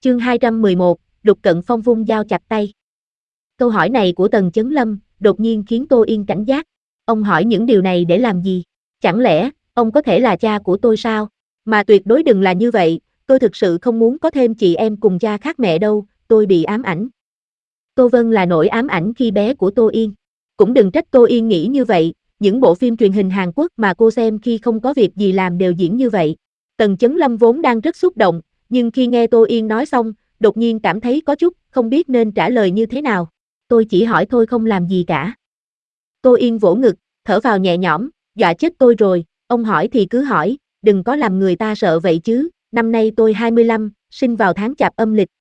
Chương 211, Lục Cận Phong vung dao chặt tay. Câu hỏi này của Tần Chấn Lâm đột nhiên khiến Tô Yên cảnh giác. Ông hỏi những điều này để làm gì? Chẳng lẽ ông có thể là cha của tôi sao? Mà tuyệt đối đừng là như vậy, tôi thực sự không muốn có thêm chị em cùng cha khác mẹ đâu, tôi bị ám ảnh. Tô Vân là nỗi ám ảnh khi bé của Tô Yên. Cũng đừng trách Tô Yên nghĩ như vậy, những bộ phim truyền hình Hàn Quốc mà cô xem khi không có việc gì làm đều diễn như vậy. Tần Chấn Lâm vốn đang rất xúc động, nhưng khi nghe Tô Yên nói xong, đột nhiên cảm thấy có chút không biết nên trả lời như thế nào. Tôi chỉ hỏi thôi, không làm gì cả. Tô Yên vỗ ngực, thở vào nhẹ nhõm, dọa chết tôi rồi, ông hỏi thì cứ hỏi, đừng có làm người ta sợ vậy chứ. Năm nay tôi 25, sinh vào tháng Chạp âm lịch.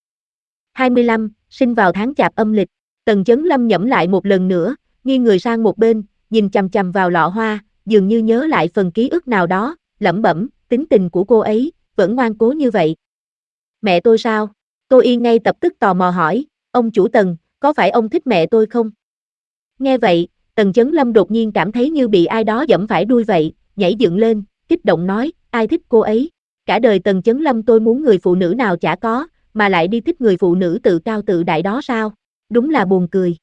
25, sinh vào tháng Chạp âm lịch. Tần Chấn Lâm nhẩm lại một lần nữa, nghiêng người sang một bên, nhìn chằm chằm vào lọ hoa, dường như nhớ lại phần ký ức nào đó, lẩm bẩm, tính tình của cô ấy, vẫn ngoan cố như vậy. Mẹ tôi sao? Tô Yên ngay lập tức tò mò hỏi, ông chủ Tần, có phải ông thích mẹ tôi không? Nghe vậy, Tần Chấn Lâm đột nhiên cảm thấy như bị ai đó giẫm phải đuôi vậy, nhảy dựng lên, kích động nói, ai thích cô ấy? Cả đời Tần Chấn Lâm tôi muốn người phụ nữ nào chả có, mà lại đi thích người phụ nữ tự cao tự đại đó sao? Đúng là buồn cười.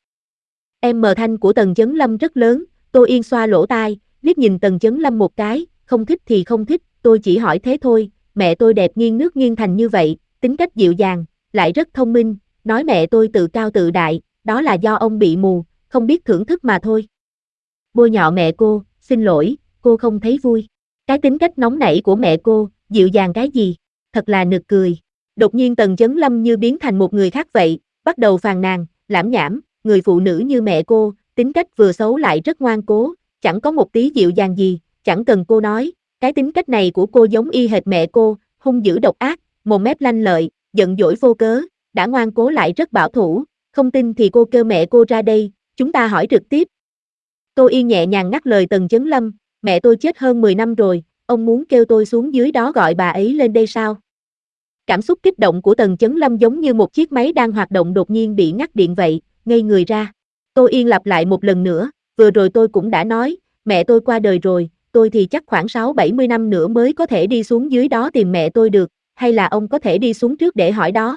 Thanh của Tần Chấn Lâm rất lớn, Tô Yên xoa lỗ tai, liếc nhìn Tần Chấn Lâm một cái, không thích thì không thích, tôi chỉ hỏi thế thôi, mẹ tôi đẹp nghiêng nước nghiêng thành như vậy, tính cách dịu dàng, lại rất thông minh, nói mẹ tôi tự cao tự đại, đó là do ông bị mù, không biết thưởng thức mà thôi. Bôi nhọ mẹ cô, xin lỗi, cô không thấy vui. Cái tính cách nóng nảy của mẹ cô, dịu dàng cái gì, thật là nực cười. Đột nhiên Tần Chấn Lâm như biến thành một người khác vậy, bắt đầu phàn nàn, lảm nhảm, người phụ nữ như mẹ cô, tính cách vừa xấu lại rất ngoan cố, chẳng có một tí dịu dàng gì, chẳng cần cô nói, cái tính cách này của cô giống y hệt mẹ cô, hung dữ độc ác, mồm mép lanh lợi, giận dỗi vô cớ, đã ngoan cố lại rất bảo thủ, không tin thì cô kêu mẹ cô ra đây, chúng ta hỏi trực tiếp. Tô Yên nhẹ nhàng ngắt lời Tần Chấn Lâm, mẹ tôi chết hơn 10 năm rồi, ông muốn kêu tôi xuống dưới đó gọi bà ấy lên đây sao? Cảm xúc kích động của Tần Chấn Lâm giống như một chiếc máy đang hoạt động đột nhiên bị ngắt điện vậy, ngây người ra. Tô Yên lặp lại một lần nữa, vừa rồi tôi cũng đã nói, mẹ tôi qua đời rồi, tôi thì chắc khoảng 6-70 năm nữa mới có thể đi xuống dưới đó tìm mẹ tôi được, hay là ông có thể đi xuống trước để hỏi đó.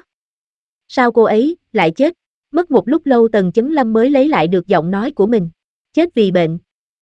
Sao cô ấy lại chết? Mất một lúc lâu Tần Chấn Lâm mới lấy lại được giọng nói của mình. Chết vì bệnh.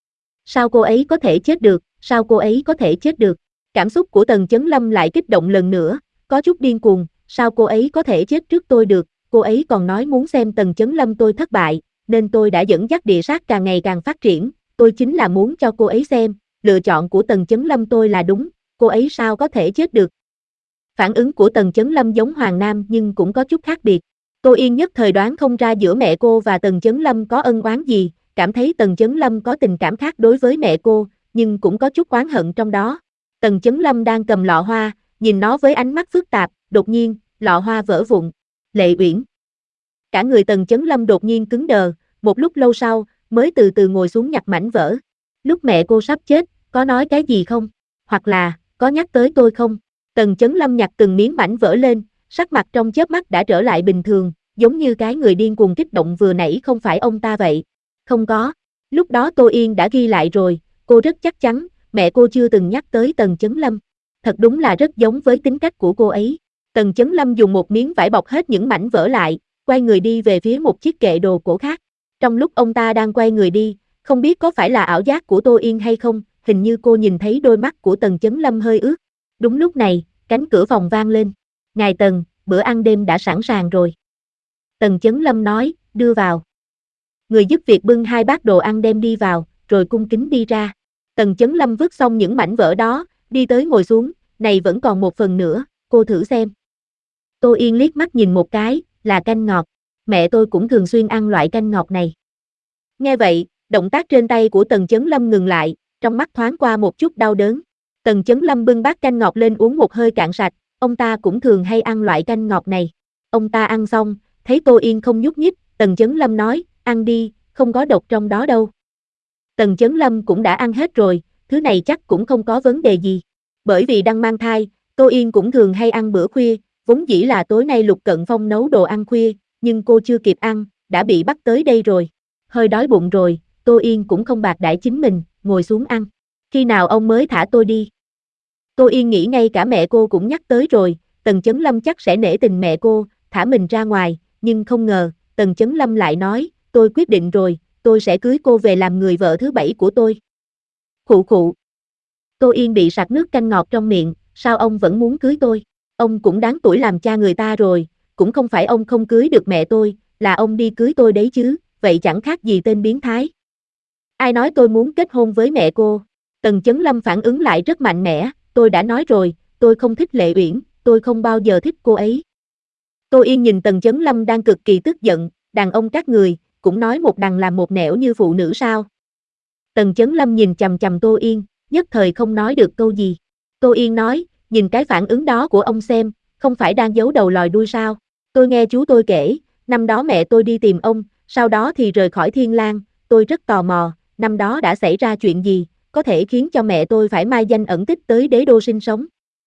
Sao cô ấy có thể chết được? Sao cô ấy có thể chết được? Cảm xúc của Tần Chấn Lâm lại kích động lần nữa, có chút điên cuồng, sao cô ấy có thể chết trước tôi được? Cô ấy còn nói muốn xem Tần Chấn Lâm tôi thất bại, nên tôi đã dẫn dắt địa sát càng ngày càng phát triển, tôi chính là muốn cho cô ấy xem, lựa chọn của Tần Chấn Lâm tôi là đúng, cô ấy sao có thể chết được? Phản ứng của Tần Chấn Lâm giống Hoàng Nam nhưng cũng có chút khác biệt. Tô Yên nhất thời đoán không ra giữa mẹ cô và Tần Chấn Lâm có ân oán gì, cảm thấy Tần Chấn Lâm có tình cảm khác đối với mẹ cô, nhưng cũng có chút oán hận trong đó. Tần Chấn Lâm đang cầm lọ hoa, nhìn nó với ánh mắt phức tạp, đột nhiên, lọ hoa vỡ vụn. Lệ Uyển. Cả người Tần Chấn Lâm đột nhiên cứng đờ, một lúc lâu sau, mới từ từ ngồi xuống nhặt mảnh vỡ. Lúc mẹ cô sắp chết, có nói cái gì không? Hoặc là, có nhắc tới tôi không? Tần Chấn Lâm nhặt từng miếng mảnh vỡ lên, sắc mặt trong chớp mắt đã trở lại bình thường, giống như cái người điên cuồng kích động vừa nãy không phải ông ta vậy. Không có. Lúc đó Tô Yên đã ghi lại rồi, cô rất chắc chắn, mẹ cô chưa từng nhắc tới Tần Chấn Lâm. Thật đúng là rất giống với tính cách của cô ấy. Tần Chấn Lâm dùng một miếng vải bọc hết những mảnh vỡ lại, quay người đi về phía một chiếc kệ đồ cổ khác. Trong lúc ông ta đang quay người đi, không biết có phải là ảo giác của Tô Yên hay không, hình như cô nhìn thấy đôi mắt của Tần Chấn Lâm hơi ướt. Đúng lúc này, cánh cửa phòng vang lên. Ngài Tần, bữa ăn đêm đã sẵn sàng rồi. Tần Chấn Lâm nói, đưa vào. Người giúp việc bưng 2 bát đồ ăn đem đi vào, rồi cung kính đi ra. Tần Chấn Lâm vứt xong những mảnh vỡ đó, đi tới ngồi xuống, này vẫn còn một phần nữa, cô thử xem. Tô Yên liếc mắt nhìn một cái, là canh ngọt. Mẹ tôi cũng thường xuyên ăn loại canh ngọt này. Nghe vậy, động tác trên tay của Tần Chấn Lâm ngừng lại, trong mắt thoáng qua một chút đau đớn. Tần Chấn Lâm bưng bát canh ngọt lên uống một hơi cạn sạch, ông ta cũng thường hay ăn loại canh ngọt này. Ông ta ăn xong, thấy Tô Yên không nhúc nhích, Tần Chấn Lâm nói, ăn đi, không có độc trong đó đâu. Tần Chấn Lâm cũng đã ăn hết rồi, thứ này chắc cũng không có vấn đề gì. Bởi vì đang mang thai, Tô Yên cũng thường hay ăn bữa khuya, vốn dĩ là tối nay Lục Cận Phong nấu đồ ăn khuya, nhưng cô chưa kịp ăn, đã bị bắt tới đây rồi. Hơi đói bụng rồi, Tô Yên cũng không bạc đãi chính mình, ngồi xuống ăn. Khi nào ông mới thả tôi đi? Tô Yên nghĩ ngay cả mẹ cô cũng nhắc tới rồi, Tần Chấn Lâm chắc sẽ nể tình mẹ cô, thả mình ra ngoài, nhưng không ngờ, Tần Chấn Lâm lại nói, tôi quyết định rồi, tôi sẽ cưới cô về làm người vợ thứ 7 của tôi. Khụ khụ. Tô Yên bị sặc nước canh ngọt trong miệng, sao ông vẫn muốn cưới tôi? Ông cũng đáng tuổi làm cha người ta rồi, cũng không phải ông không cưới được mẹ tôi, là ông đi cưới tôi đấy chứ, vậy chẳng khác gì tên biến thái. Ai nói tôi muốn kết hôn với mẹ cô? Tần Chấn Lâm phản ứng lại rất mạnh mẽ, tôi đã nói rồi, tôi không thích Lệ Uyển, tôi không bao giờ thích cô ấy. Tô Yên nhìn Tần Chấn Lâm đang cực kỳ tức giận, đàn ông các người, cũng nói một đằng làm một nẻo như phụ nữ sao? Tần Chấn Lâm nhìn chằm chằm Tô Yên, nhất thời không nói được câu gì. Tô Yên nói, nhìn cái phản ứng đó của ông xem, không phải đang giấu đầu lòi đuôi sao? Tôi nghe chú tôi kể, năm đó mẹ tôi đi tìm ông, sau đó thì rời khỏi Thiên Lang, tôi rất tò mò, năm đó đã xảy ra chuyện gì, có thể khiến cho mẹ tôi phải mai danh ẩn tích tới đế đô sinh sống.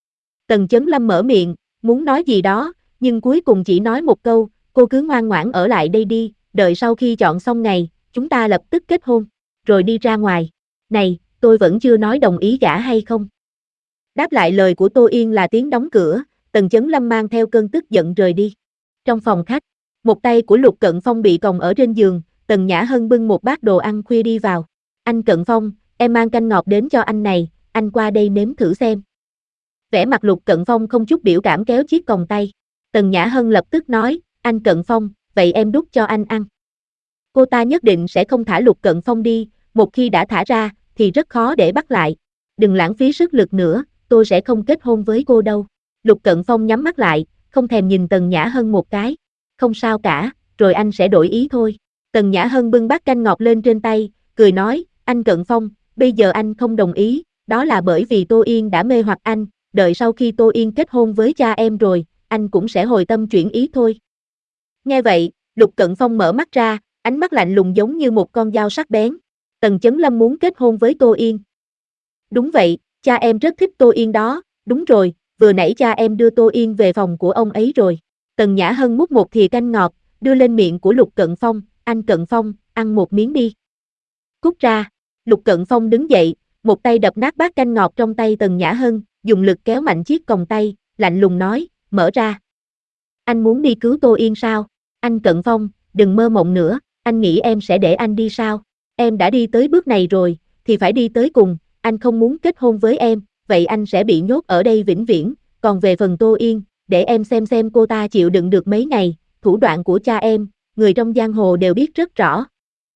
Tần Chấn Lâm mở miệng, muốn nói gì đó, nhưng cuối cùng chỉ nói một câu, cô cứ ngoan ngoãn ở lại đây đi, đợi sau khi chọn xong ngày, chúng ta lập tức kết hôn, rồi đi ra ngoài. Này, tôi vẫn chưa nói đồng ý gả hay không? Đáp lại lời của Tô Yên là tiếng đóng cửa, Tần Chấn Lâm mang theo cơn tức giận rời đi. Trong phòng khách, một tay của Lục Cận Phong bị còng ở trên giường, Tần Nhã Hân bưng một bát đồ ăn khuya đi vào. Anh Cận Phong, em mang canh ngọt đến cho anh này, anh qua đây nếm thử xem. Vẻ mặt Lục Cận Phong không chút biểu cảm kéo chiếc còng tay. Tần Nhã Hân lập tức nói, anh Cận Phong, vậy em đút cho anh ăn. Cô ta nhất định sẽ không thả Lục Cận Phong đi, một khi đã thả ra, thì rất khó để bắt lại. Đừng lãng phí sức lực nữa, tôi sẽ không kết hôn với cô đâu. Lục Cận Phong nhắm mắt lại, không thèm nhìn Tần Nhã Hân một cái. Không sao cả, rồi anh sẽ đổi ý thôi. Tần Nhã Hân bưng bát canh ngọt lên trên tay, cười nói, anh Cận Phong, bây giờ anh không đồng ý, đó là bởi vì Tô Yên đã mê hoặc anh, đợi sau khi Tô Yên kết hôn với cha em rồi, anh cũng sẽ hồi tâm chuyển ý thôi. Nghe vậy, Lục Cận Phong mở mắt ra, ánh mắt lạnh lùng giống như một con dao sắc bén. Tần Chấn Lâm muốn kết hôn với Tô Yên. Đúng vậy, cha em rất thích Tô Yên đó, đúng rồi, vừa nãy cha em đưa Tô Yên về phòng của ông ấy rồi. Tần Nhã Hân múc một thìa canh ngọt, đưa lên miệng của Lục Cận Phong, anh Cận Phong, ăn một miếng đi. Cút ra, Lục Cận Phong đứng dậy, một tay đập nát bát canh ngọt trong tay Tần Nhã Hân, dùng lực kéo mạnh chiếc còng tay, lạnh lùng nói, mở ra. Anh muốn đi cứu Tô Yên sao? Anh Cận Phong, đừng mơ mộng nữa, anh nghĩ em sẽ để anh đi sao? Em đã đi tới bước này rồi, thì phải đi tới cùng, anh không muốn kết hôn với em, vậy anh sẽ bị nhốt ở đây vĩnh viễn, còn về phần Tô Yên, để em xem cô ta chịu đựng được mấy ngày, thủ đoạn của cha em, người trong giang hồ đều biết rất rõ.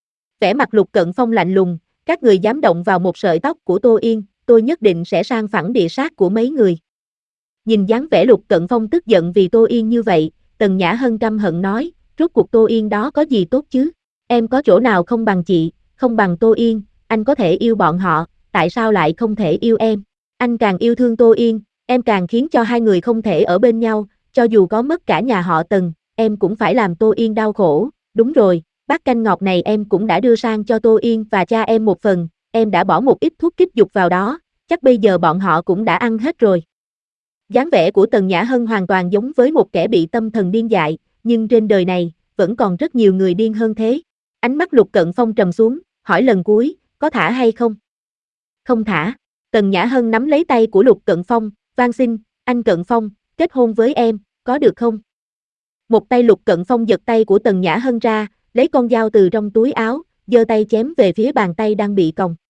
Vẻ mặt Lục Cận Phong lạnh lùng, các người dám động vào một sợi tóc của Tô Yên, tôi nhất định sẽ sang phẳng địa sát của mấy người. Nhìn dáng vẻ Lục Cận Phong tức giận vì Tô Yên như vậy, Tần Nhã Hân căm hận nói, rốt cuộc Tô Yên đó có gì tốt chứ? Em có chỗ nào không bằng chị, không bằng Tô Yên, anh có thể yêu bọn họ, tại sao lại không thể yêu em? Anh càng yêu thương Tô Yên, em càng khiến cho hai người không thể ở bên nhau, cho dù có mất cả nhà họ Tần, em cũng phải làm Tô Yên đau khổ, đúng rồi, bát canh ngọt này em cũng đã đưa sang cho Tô Yên và cha em một phần, em đã bỏ một ít thuốc kích dục vào đó, chắc bây giờ bọn họ cũng đã ăn hết rồi. Dáng vẻ của Tần Nhã Hân hoàn toàn giống với một kẻ bị tâm thần điên dại, nhưng trên đời này, vẫn còn rất nhiều người điên hơn thế. Ánh mắt Lục Cận Phong trầm xuống, hỏi lần cuối, có thả hay không? Không thả. Tần Nhã Hân nắm lấy tay của Lục Cận Phong, van xin, anh Cận Phong, kết hôn với em, có được không? Một tay Lục Cận Phong giật tay của Tần Nhã Hân ra, lấy con dao từ trong túi áo, giơ tay chém về phía bàn tay đang bị còng.